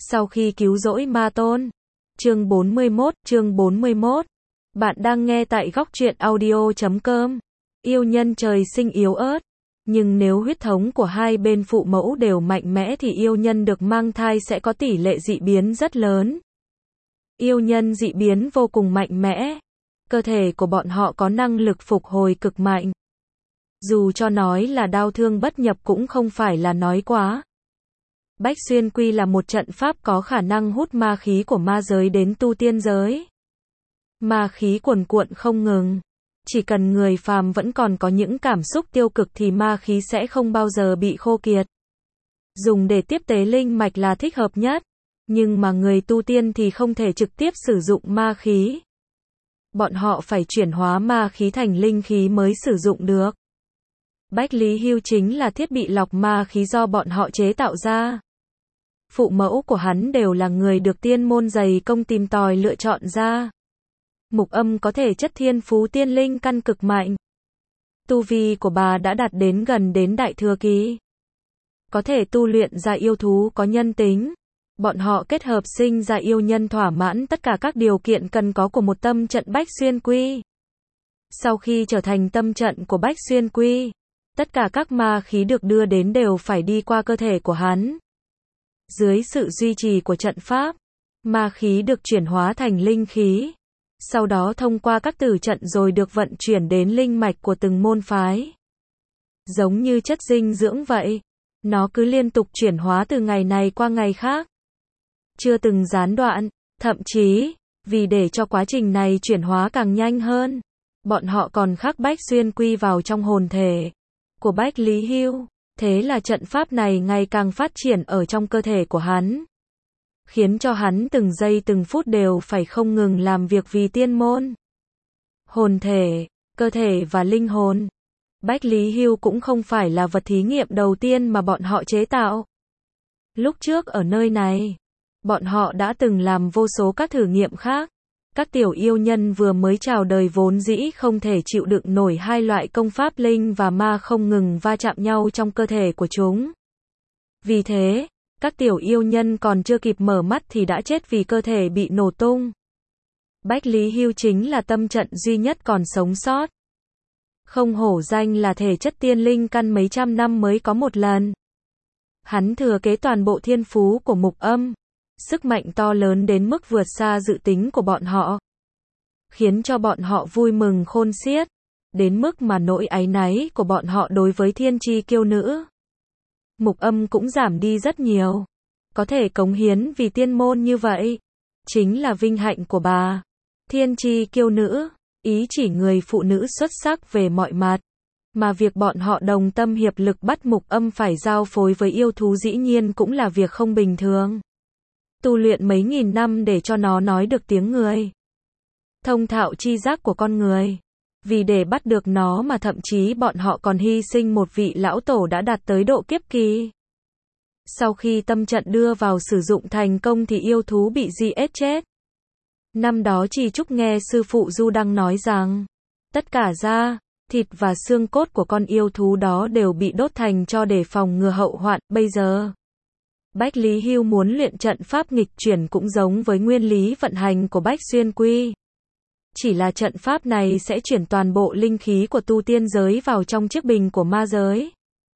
Sau khi cứu rỗi ma tôn. Chương 41. Bạn đang nghe tại góc truyện audio.com. Yêu nhân trời sinh yếu ớt. Nhưng nếu huyết thống của hai bên phụ mẫu đều mạnh mẽ thì yêu nhân được mang thai sẽ có tỷ lệ dị biến rất lớn. Yêu nhân dị biến vô cùng mạnh mẽ. Cơ thể của bọn họ có năng lực phục hồi cực mạnh. Dù cho nói là đau thương bất nhập cũng không phải là nói quá. Bách Xuyên Quy là một trận pháp có khả năng hút ma khí của ma giới đến tu tiên giới. Ma khí cuồn cuộn không ngừng. Chỉ cần người phàm vẫn còn có những cảm xúc tiêu cực thì ma khí sẽ không bao giờ bị khô kiệt. Dùng để tiếp tế linh mạch là thích hợp nhất. Nhưng mà người tu tiên thì không thể trực tiếp sử dụng ma khí. Bọn họ phải chuyển hóa ma khí thành linh khí mới sử dụng được. Bách Lý Hưu chính là thiết bị lọc ma khí do bọn họ chế tạo ra. Phụ mẫu của hắn đều là người được tiên môn dày công tìm tòi lựa chọn ra. Mục Âm có thể chất thiên phú tiên linh căn cực mạnh. Tu vi của bà đã đạt đến gần đến đại thừa kỳ. Có thể tu luyện ra yêu thú có nhân tính. Bọn họ kết hợp sinh ra yêu nhân thỏa mãn tất cả các điều kiện cần có của một tâm trận Bách Xuyên Quy. Sau khi trở thành tâm trận của Bách Xuyên Quy, tất cả các ma khí được đưa đến đều phải đi qua cơ thể của hắn. Dưới sự duy trì của trận pháp, ma khí được chuyển hóa thành linh khí. Sau đó thông qua các tử trận rồi được vận chuyển đến linh mạch của từng môn phái. Giống như chất dinh dưỡng vậy, nó cứ liên tục chuyển hóa từ ngày này qua ngày khác. Chưa từng gián đoạn, thậm chí, vì để cho quá trình này chuyển hóa càng nhanh hơn, bọn họ còn khắc Bách Xuyên Quy vào trong hồn thể của Bách Lý Hưu. Thế là trận pháp này ngày càng phát triển ở trong cơ thể của hắn. Khiến cho hắn từng giây từng phút đều phải không ngừng làm việc vì tiên môn. Hồn thể, cơ thể và linh hồn. Bách Lý Hưu cũng không phải là vật thí nghiệm đầu tiên mà bọn họ chế tạo. Lúc trước ở nơi này, bọn họ đã từng làm vô số các thử nghiệm khác. Các tiểu yêu nhân vừa mới chào đời vốn dĩ không thể chịu đựng nổi hai loại công pháp linh và ma không ngừng va chạm nhau trong cơ thể của chúng. Vì thế, các tiểu yêu nhân còn chưa kịp mở mắt thì đã chết vì cơ thể bị nổ tung. Bách Lý Hưu chính là tâm trận duy nhất còn sống sót. Không hổ danh là thể chất tiên linh căn mấy trăm năm mới có một lần. Hắn thừa kế toàn bộ thiên phú của Mục Âm. Sức mạnh to lớn đến mức vượt xa dự tính của bọn họ. Khiến cho bọn họ vui mừng khôn xiết. Đến mức mà nỗi áy náy của bọn họ đối với thiên chi kiêu nữ Mục Âm cũng giảm đi rất nhiều. Có thể cống hiến vì tiên môn như vậy, chính là vinh hạnh của bà. Thiên chi kiêu nữ, ý chỉ người phụ nữ xuất sắc về mọi mặt. Mà việc bọn họ đồng tâm hiệp lực bắt Mục Âm phải giao phối với yêu thú dĩ nhiên cũng là việc không bình thường. Tu luyện mấy nghìn năm để cho nó nói được tiếng người. Thông thạo chi giác của con người. Vì để bắt được nó mà thậm chí bọn họ còn hy sinh một vị lão tổ đã đạt tới độ kiếp kỳ. Sau khi tâm trận đưa vào sử dụng thành công thì yêu thú bị giết chết. Năm đó Trì Trúc nghe sư phụ Du Đăng nói rằng, tất cả da, thịt và xương cốt của con yêu thú đó đều bị đốt thành tro để phòng ngừa hậu hoạn. Bây giờ, Bách Lý Hưu muốn luyện trận pháp nghịch chuyển cũng giống với nguyên lý vận hành của Bách Xuyên Quy. Chỉ là trận pháp này sẽ chuyển toàn bộ linh khí của tu tiên giới vào trong chiếc bình của ma giới.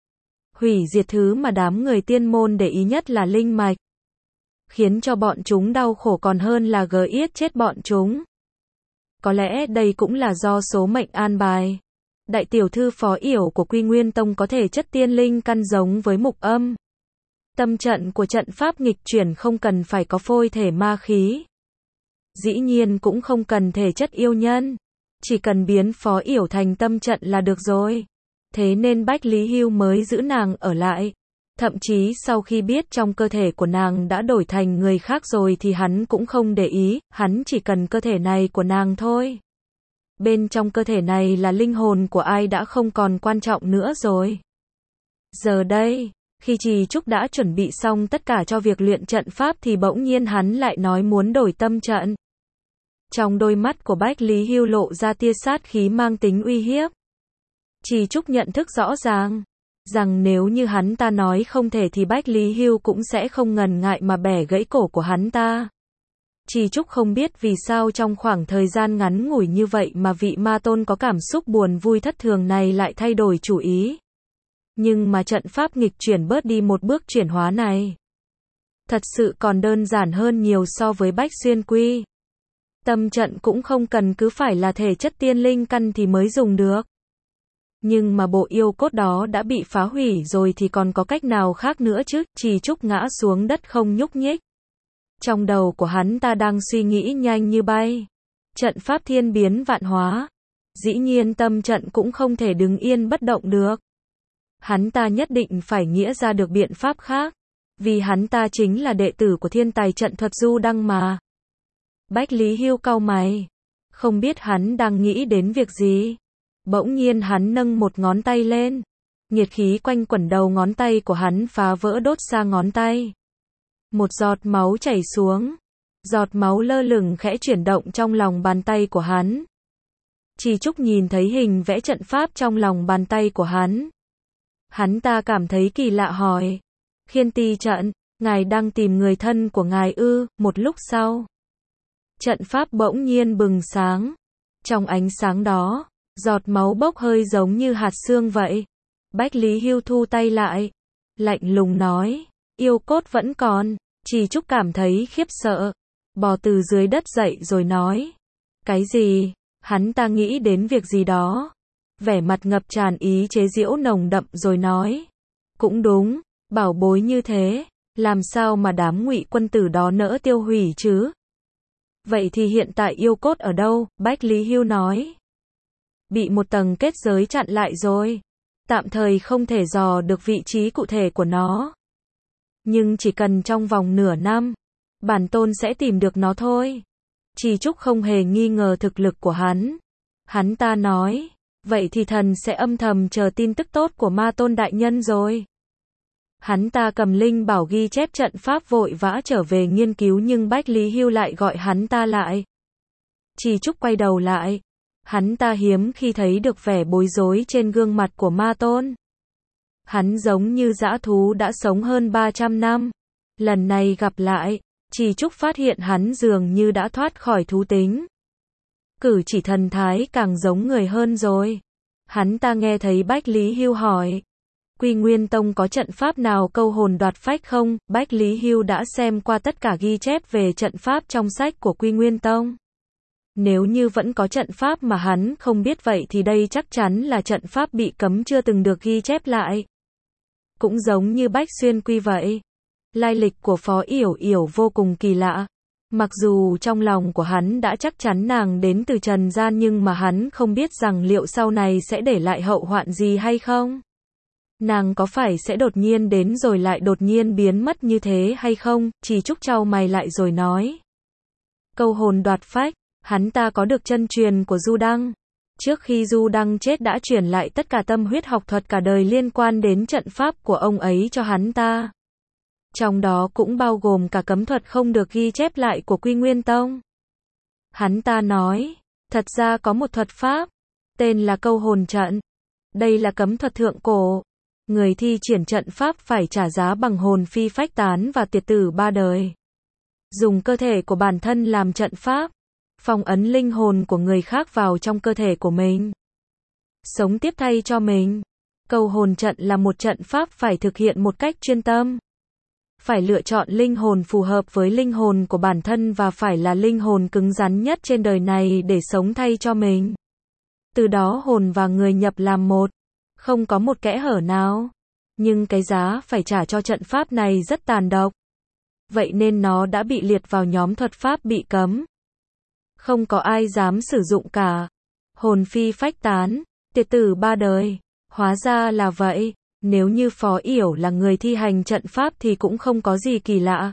Hủy diệt thứ mà đám người tiên môn để ý nhất là linh mạch. Khiến cho bọn chúng đau khổ còn hơn là giết chết bọn chúng. Có lẽ đây cũng là do số mệnh an bài. Đại tiểu thư Phó Yểu của Quy Nguyên Tông có thể chất tiên linh căn giống với Mục Âm. Tâm trận của trận pháp nghịch chuyển không cần phải có phôi thể ma khí. Dĩ nhiên cũng không cần thể chất yêu nhân. Chỉ cần biến Phó Yểu thành tâm trận là được rồi. Thế nên Bách Lý Hưu mới giữ nàng ở lại. Thậm chí sau khi biết trong cơ thể của nàng đã đổi thành người khác rồi thì hắn cũng không để ý. Hắn chỉ cần cơ thể này của nàng thôi. Bên trong cơ thể này là linh hồn của ai đã không còn quan trọng nữa rồi. Giờ đây, khi Trì Trúc đã chuẩn bị xong tất cả cho việc luyện trận pháp thì bỗng nhiên hắn lại nói muốn đổi tâm trận. Trong đôi mắt của Bách Lý Hưu lộ ra tia sát khí mang tính uy hiếp. Trì Trúc nhận thức rõ ràng. rằng nếu như hắn ta nói không thể thì Bách Lý Hưu cũng sẽ không ngần ngại mà bẻ gãy cổ của hắn ta. Chỉ Trúc không biết vì sao trong khoảng thời gian ngắn ngủi như vậy mà vị ma tôn có cảm xúc buồn vui thất thường này lại thay đổi chủ ý. Nhưng mà trận pháp nghịch chuyển bớt đi một bước chuyển hóa này. Thật sự còn đơn giản hơn nhiều so với Bách Xuyên Quy. Tâm trận cũng không cần cứ phải là thể chất tiên linh căn thì mới dùng được. Nhưng mà bộ yêu cốt đó đã bị phá hủy rồi thì còn có cách nào khác nữa chứ, Chỉ Trúc ngã xuống đất không nhúc nhích. Trong đầu của hắn ta đang suy nghĩ nhanh như bay. Trận pháp thiên biến vạn hóa. Dĩ nhiên tâm trận cũng không thể đứng yên bất động được. Hắn ta nhất định phải nghĩ ra được biện pháp khác. Vì hắn ta chính là đệ tử của thiên tài trận thuật Du Đăng mà. Bách Lý Hưu cau mày. Không biết hắn đang nghĩ đến việc gì. Bỗng nhiên hắn nâng một ngón tay lên. Nhiệt khí quanh quẩn đầu ngón tay của hắn phá vỡ đốt sang ngón tay. Một giọt máu chảy xuống. Giọt máu lơ lửng khẽ chuyển động trong lòng bàn tay của hắn. Chỉ Trúc nhìn thấy hình vẽ trận pháp trong lòng bàn tay của hắn. Hắn ta cảm thấy kỳ lạ hỏi. Khiên Ti trận, ngài đang tìm người thân của ngài ư? Một lúc sau. Trận pháp bỗng nhiên bừng sáng. Trong ánh sáng đó, giọt máu bốc hơi giống như hạt sương vậy. Bách Lý Hưu thu tay lại. Lạnh lùng nói. Yêu cốt vẫn còn. Chỉ Trúc cảm thấy khiếp sợ. Bò từ dưới đất dậy rồi nói. Cái gì? Hắn ta nghĩ đến việc gì đó. Vẻ mặt ngập tràn ý chế giễu nồng đậm rồi nói. Cũng đúng, bảo bối như thế. Làm sao mà đám Ngụy quân tử đó nỡ tiêu hủy chứ? Vậy thì hiện tại yêu cốt ở đâu? Bách Lý Hưu nói. Bị một tầng kết giới chặn lại rồi. Tạm thời không thể dò được vị trí cụ thể của nó. Nhưng chỉ cần trong vòng nửa năm, bản tôn sẽ tìm được nó thôi. Chỉ Trúc không hề nghi ngờ thực lực của hắn. Hắn ta nói, vậy thì thần sẽ âm thầm chờ tin tức tốt của ma tôn đại nhân rồi. Hắn ta cầm linh bảo ghi chép trận pháp vội vã trở về nghiên cứu nhưng Bách Lý Hưu lại gọi hắn ta lại. Chỉ Trúc quay đầu lại. Hắn ta hiếm khi thấy được vẻ bối rối trên gương mặt của ma tôn. Hắn giống như dã thú đã sống hơn 300 năm. Lần này gặp lại, Chỉ Trúc phát hiện hắn dường như đã thoát khỏi thú tính. Cử chỉ thần thái càng giống người hơn rồi. Hắn ta nghe thấy Bách Lý Hưu hỏi. Quy Nguyên Tông có trận pháp nào câu hồn đoạt phách không? Bách Lý Hưu đã xem qua tất cả ghi chép về trận pháp trong sách của Quy Nguyên Tông. Nếu như vẫn có trận pháp mà hắn không biết vậy thì đây chắc chắn là trận pháp bị cấm chưa từng được ghi chép lại. Cũng giống như Bách Xuyên Quy vậy. Lai lịch của Phó Yểu Yểu vô cùng kỳ lạ. Mặc dù trong lòng của hắn đã chắc chắn nàng đến từ trần gian nhưng mà hắn không biết rằng liệu sau này sẽ để lại hậu hoạn gì hay không. Nàng có phải sẽ đột nhiên đến rồi lại đột nhiên biến mất như thế hay không? Chỉ Trúc chau mày lại rồi nói. Câu hồn đoạt phách, hắn ta có được chân truyền của Du Đăng. Trước khi Du Đăng chết đã truyền lại tất cả tâm huyết học thuật cả đời liên quan đến trận pháp của ông ấy cho hắn ta. Trong đó cũng bao gồm cả cấm thuật không được ghi chép lại của Quy Nguyên Tông. Hắn ta nói, thật ra có một thuật pháp, tên là câu hồn trận. Đây là cấm thuật thượng cổ. Người thi triển trận pháp phải trả giá bằng hồn phi phách tán và tiệt tử 3 đời. Dùng cơ thể của bản thân làm trận pháp, phong ấn linh hồn của người khác vào trong cơ thể của mình. Sống tiếp thay cho mình. Câu hồn trận là một trận pháp phải thực hiện một cách chuyên tâm. Phải lựa chọn linh hồn phù hợp với linh hồn của bản thân và phải là linh hồn cứng rắn nhất trên đời này để sống thay cho mình. Từ đó hồn và người nhập làm một. Không có một kẽ hở nào. Nhưng cái giá phải trả cho trận pháp này rất tàn độc. Vậy nên nó đã bị liệt vào nhóm thuật pháp bị cấm. Không có ai dám sử dụng cả. Hồn phi phách tán, tiệt tử 3 đời. Hóa ra là vậy. Nếu như Phó Yểu là người thi hành trận pháp thì cũng không có gì kỳ lạ.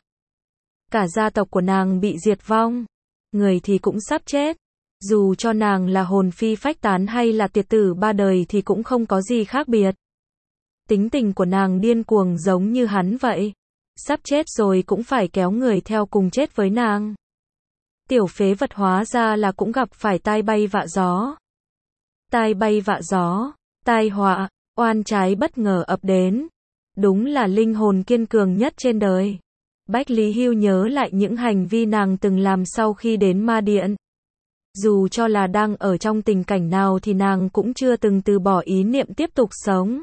Cả gia tộc của nàng bị diệt vong. Người thì cũng sắp chết. Dù cho nàng là hồn phi phách tán hay là tiệt tử 3 đời thì cũng không có gì khác biệt. Tính tình của nàng điên cuồng giống như hắn vậy. Sắp chết rồi cũng phải kéo người theo cùng chết với nàng. Tiểu phế vật hóa ra là cũng gặp phải tai bay vạ gió. Tai bay vạ gió, tai họa. Oan trái bất ngờ ập đến. Đúng là linh hồn kiên cường nhất trên đời. Bách Lý Hưu nhớ lại những hành vi nàng từng làm sau khi đến ma điện. Dù cho là đang ở trong tình cảnh nào thì nàng cũng chưa từng từ bỏ ý niệm tiếp tục sống.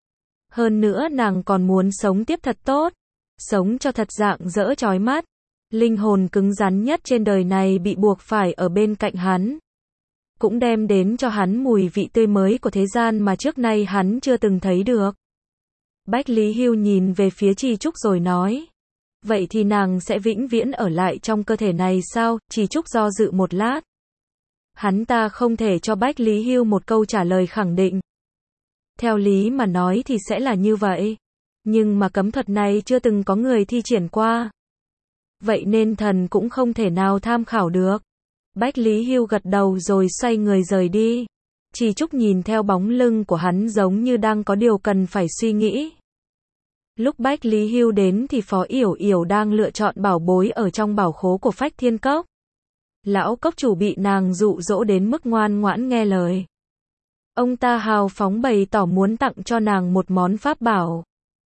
Hơn nữa nàng còn muốn sống tiếp thật tốt. Sống cho thật rạng rỡ chói mắt. Linh hồn cứng rắn nhất trên đời này bị buộc phải ở bên cạnh hắn. Cũng đem đến cho hắn mùi vị tươi mới của thế gian mà trước nay hắn chưa từng thấy được. Bách Lý Hưu nhìn về phía Trì Trúc rồi nói. Vậy thì nàng sẽ vĩnh viễn ở lại trong cơ thể này sao? Trì Trúc do dự một lát. Hắn ta không thể cho Bách Lý Hưu một câu trả lời khẳng định. Theo lý mà nói thì sẽ là như vậy. Nhưng mà cấm thuật này chưa từng có người thi triển qua. Vậy nên thần cũng không thể nào tham khảo được. Bách Lý Hưu gật đầu rồi xoay người rời đi. Trì Trúc nhìn theo bóng lưng của hắn giống như đang có điều cần phải suy nghĩ. Lúc Bách Lý Hưu đến thì Phó Yểu Yểu đang lựa chọn bảo bối ở trong bảo khố của Phách Thiên Cốc. Lão cốc chủ bị nàng dụ dỗ đến mức ngoan ngoãn nghe lời. Ông ta hào phóng bày tỏ muốn tặng cho nàng một món pháp bảo.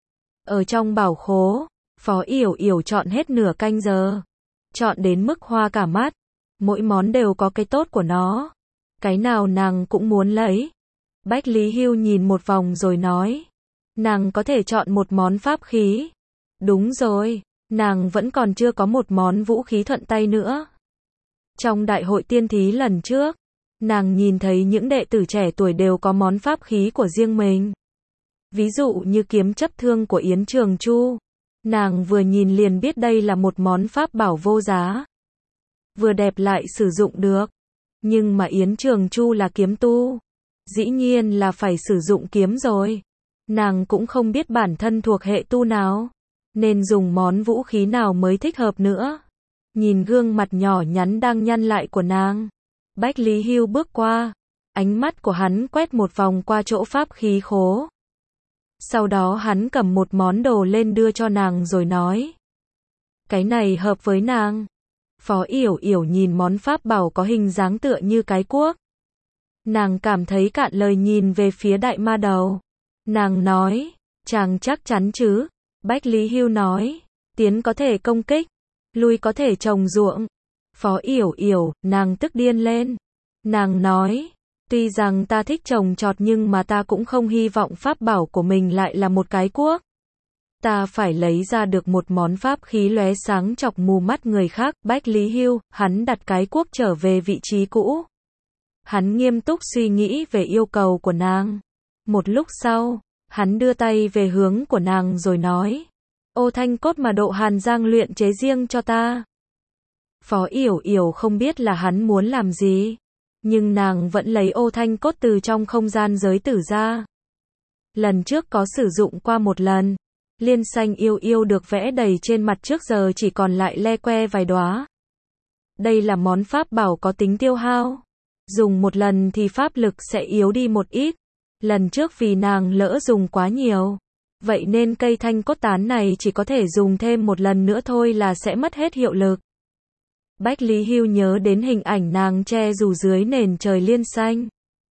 Ở trong bảo khố, Phó Yểu Yểu chọn hết nửa canh giờ. Chọn đến mức hoa cả mắt. Mỗi món đều có cái tốt của nó. Cái nào nàng cũng muốn lấy. Bách Lý Hưu nhìn một vòng rồi nói. Nàng có thể chọn một món pháp khí. Đúng rồi, nàng vẫn còn chưa có một món vũ khí thuận tay nữa. Trong đại hội tiên thí lần trước, nàng nhìn thấy những đệ tử trẻ tuổi đều có món pháp khí của riêng mình. Ví dụ như kiếm chấp thương của Yến Trường Chu. Nàng vừa nhìn liền biết đây là một món pháp bảo vô giá. Vừa đẹp lại sử dụng được. Nhưng mà Yến Trường Chu là kiếm tu. Dĩ nhiên là phải sử dụng kiếm rồi. Nàng cũng không biết bản thân thuộc hệ tu nào. Nên dùng món vũ khí nào mới thích hợp nữa. Nhìn gương mặt nhỏ nhắn đang nhăn lại của nàng. Bách Lý Hưu bước qua. Ánh mắt của hắn quét một vòng qua chỗ pháp khí khố. Sau đó hắn cầm một món đồ lên đưa cho nàng rồi nói. Cái này hợp với nàng. Phó Yểu Yểu nhìn món pháp bảo có hình dáng tựa như cái cuốc. Nàng cảm thấy cạn lời nhìn về phía đại ma đầu. Nàng nói, chàng chắc chắn chứ? Bách Lý Hưu nói, tiến có thể công kích, lui có thể trồng ruộng. Phó Yểu Yểu, nàng tức điên lên. Nàng nói, tuy rằng ta thích trồng trọt nhưng mà ta cũng không hy vọng pháp bảo của mình lại là một cái cuốc. Ta phải lấy ra được một món pháp khí lóe sáng chọc mù mắt người khác. Bách Lý Hưu, hắn đặt cái cuốc trở về vị trí cũ. Hắn nghiêm túc suy nghĩ về yêu cầu của nàng. Một lúc sau, hắn đưa tay về hướng của nàng rồi nói. Ô thanh cốt mà Độ Hàn Giang luyện chế riêng cho ta. Phó Yểu Yểu không biết là hắn muốn làm gì. Nhưng nàng vẫn lấy ô thanh cốt từ trong không gian giới tử ra. Lần trước có sử dụng qua một lần. Liên xanh yêu yêu được vẽ đầy trên mặt trước giờ chỉ còn lại le que vài đóa. Đây là món pháp bảo có tính tiêu hao. Dùng một lần thì pháp lực sẽ yếu đi một ít. Lần trước vì nàng lỡ dùng quá nhiều. Vậy nên cây thanh cốt tán này chỉ có thể dùng thêm một lần nữa thôi là sẽ mất hết hiệu lực. Bách Lý Hưu nhớ đến hình ảnh nàng che dù dưới nền trời liên xanh.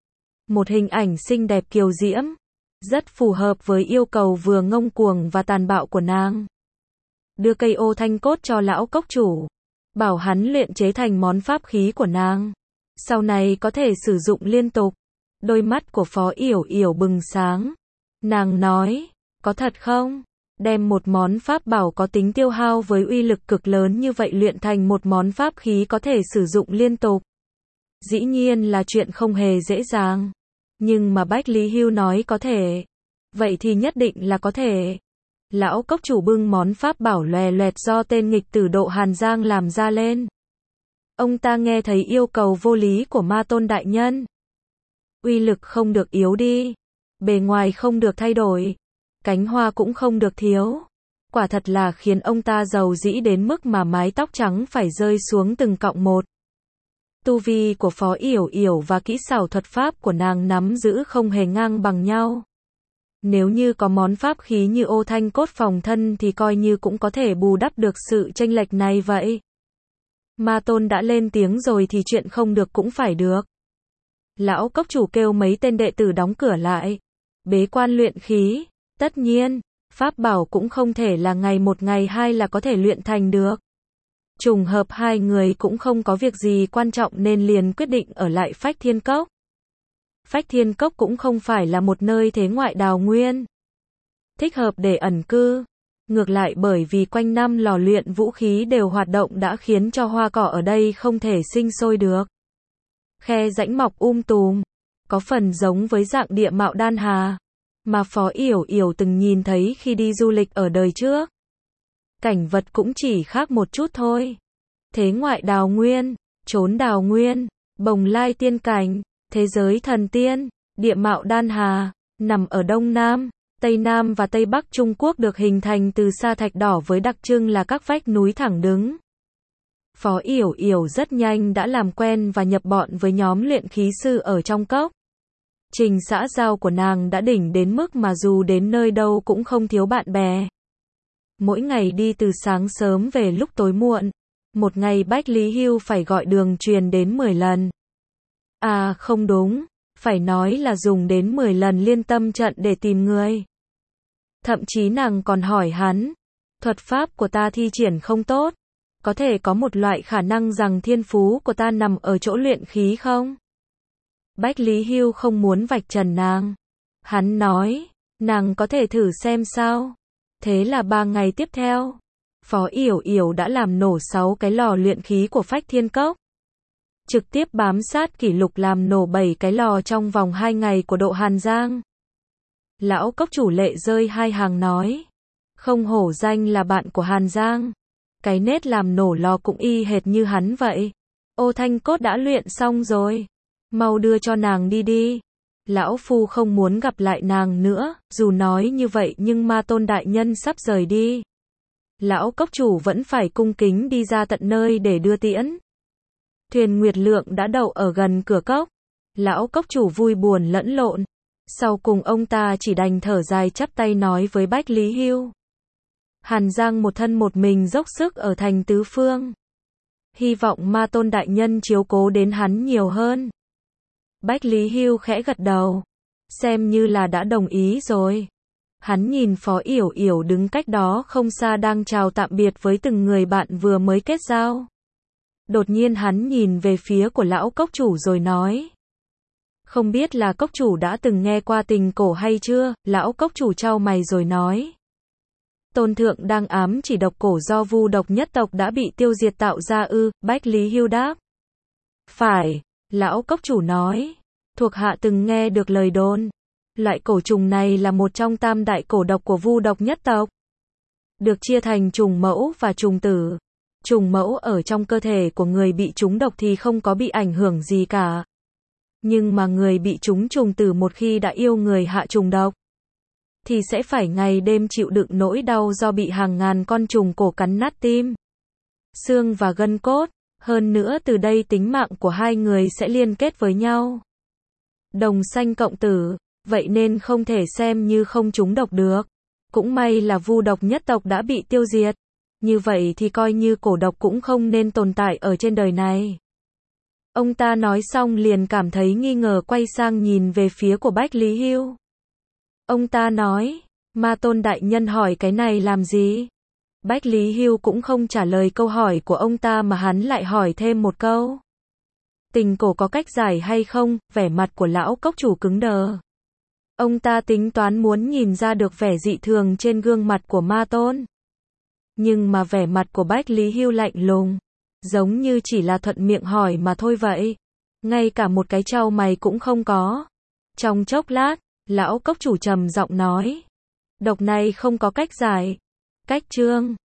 Một hình ảnh xinh đẹp kiều diễm. Rất phù hợp với yêu cầu vừa ngông cuồng và tàn bạo của nàng. Đưa cây ô thanh cốt cho lão cốc chủ. Bảo hắn luyện chế thành món pháp khí của nàng. Sau này có thể sử dụng liên tục. Đôi mắt của Phó Yểu Yểu bừng sáng. Nàng nói, có thật không? Đem một món pháp bảo có tính tiêu hao với uy lực cực lớn như vậy luyện thành một món pháp khí có thể sử dụng liên tục. Dĩ nhiên là chuyện không hề dễ dàng. Nhưng mà Bách Lý Hưu nói có thể. Vậy thì nhất định là có thể. Lão cốc chủ bưng món pháp bảo lòe loẹt do tên nghịch tử Độ Hàn Giang làm ra lên. Ông ta nghe thấy yêu cầu vô lý của Ma Tôn đại nhân. Uy lực không được yếu đi. Bề ngoài không được thay đổi. Cánh hoa cũng không được thiếu. Quả thật là khiến ông ta giàu dĩ đến mức mà mái tóc trắng phải rơi xuống từng cọng một. Tu vi của Phó Yểu Yểu và kỹ xảo thuật pháp của nàng nắm giữ không hề ngang bằng nhau. Nếu như có món pháp khí như ô thanh cốt phòng thân thì coi như cũng có thể bù đắp được sự chênh lệch này vậy. Ma Tôn đã lên tiếng rồi thì chuyện không được cũng phải được. Lão cốc chủ kêu mấy tên đệ tử đóng cửa lại. bế quan luyện khí. Tất nhiên, pháp bảo cũng không thể là ngày một ngày hai là có thể luyện thành được. Trùng hợp hai người cũng không có việc gì quan trọng nên liền quyết định ở lại Phách Thiên Cốc. Phách Thiên Cốc cũng không phải là một nơi thế ngoại đào nguyên, thích hợp để ẩn cư. Ngược lại bởi vì quanh năm lò luyện vũ khí đều hoạt động đã khiến cho hoa cỏ ở đây không thể sinh sôi được. Khe rãnh mọc tùm, có phần giống với dạng địa mạo đan hà, mà Phó Yểu Yểu từng nhìn thấy khi đi du lịch ở đời trước. Cảnh vật cũng chỉ khác một chút thôi. Thế ngoại đào nguyên, trốn đào nguyên, bồng lai tiên cảnh, thế giới thần tiên, địa mạo đan hà, nằm ở Đông Nam, Tây Nam và Tây Bắc Trung Quốc được hình thành từ sa thạch đỏ với đặc trưng là các vách núi thẳng đứng. Phó Yểu Yểu rất nhanh đã làm quen và nhập bọn với nhóm luyện khí sư ở trong cốc. Trình xã giao của nàng đã đỉnh đến mức mà dù đến nơi đâu cũng không thiếu bạn bè. Mỗi ngày đi từ sáng sớm về lúc tối muộn. Một ngày Bách Lý Hưu phải gọi đường truyền đến 10 lần. À không đúng, phải nói là dùng đến 10 lần liên tâm trận để tìm người. Thậm chí nàng còn hỏi hắn, thuật pháp của ta thi triển không tốt, có thể có một loại khả năng rằng thiên phú của ta nằm ở chỗ luyện khí không? Bách Lý Hưu không muốn vạch trần nàng. Hắn nói, nàng có thể thử xem sao. Thế là 3 ngày tiếp theo, Phó Yểu Yểu đã làm nổ 6 cái lò luyện khí của Phách Thiên Cốc. Trực tiếp bám sát kỷ lục làm nổ 7 cái lò trong vòng 2 ngày của Độ Hàn Giang. Lão cốc chủ lệ rơi 2 hàng nói, không hổ danh là bạn của Hàn Giang. Cái nết làm nổ lò cũng y hệt như hắn vậy. Ô Thanh Cốt đã luyện xong rồi. Mau đưa cho nàng đi đi. Lão phu không muốn gặp lại nàng nữa, dù nói như vậy nhưng Ma Tôn đại nhân sắp rời đi. Lão cốc chủ vẫn phải cung kính đi ra tận nơi để đưa tiễn. Thuyền Nguyệt Lượng đã đậu ở gần cửa cốc. Lão cốc chủ vui buồn lẫn lộn. Sau cùng ông ta chỉ đành thở dài chắp tay nói với Bách Lý Hưu. Hàn Giang một thân một mình dốc sức ở thành tứ phương. Hy vọng Ma Tôn đại nhân chiếu cố đến hắn nhiều hơn. Bách Lý Hưu khẽ gật đầu. Xem như là đã đồng ý rồi. Hắn nhìn Phó Yểu Yểu đứng cách đó không xa đang chào tạm biệt với từng người bạn vừa mới kết giao. Đột nhiên hắn nhìn về phía của lão cốc chủ rồi nói. Không biết là cốc chủ đã từng nghe qua tình cổ hay chưa? Lão cốc chủ chau mày rồi nói. Tôn thượng đang ám chỉ độc cổ do Vu độc nhất tộc đã bị tiêu diệt tạo ra ư? Bách Lý Hưu đáp. Phải, lão cốc chủ nói. Thuộc hạ từng nghe được lời đồn. Loại cổ trùng này là một trong tam đại cổ độc của Vu độc nhất tộc. Được chia thành trùng mẫu và trùng tử. Trùng mẫu ở trong cơ thể của người bị trúng độc thì không có bị ảnh hưởng gì cả. Nhưng mà người bị trúng trùng tử một khi đã yêu người hạ trùng độc, thì sẽ phải ngày đêm chịu đựng nỗi đau do bị hàng ngàn con trùng cổ cắn nát tim, xương và gân cốt. Hơn nữa từ đây tính mạng của hai người sẽ liên kết với nhau. Đồng sanh cộng tử, vậy nên không thể xem như không trúng độc được. Cũng may là Vu độc nhất tộc đã bị tiêu diệt. Như vậy thì coi như cổ độc cũng không nên tồn tại ở trên đời này. Ông ta nói xong liền cảm thấy nghi ngờ quay sang nhìn về phía của Bách Lý Hưu. Ông ta nói, Ma Tôn đại nhân hỏi cái này làm gì? Bách Lý Hưu cũng không trả lời câu hỏi của ông ta mà hắn lại hỏi thêm một câu. Tình cổ có cách giải hay không? Vẻ mặt của lão cốc chủ cứng đờ. Ông ta tính toán muốn nhìn ra được vẻ dị thường trên gương mặt của Ma Tôn. Nhưng mà vẻ mặt của Bách Lý Hưu lạnh lùng, giống như chỉ là thuận miệng hỏi mà thôi vậy. Ngay cả một cái chau mày cũng không có. Trong chốc lát, lão cốc chủ trầm giọng nói. Độc này không có cách giải. Cách trương.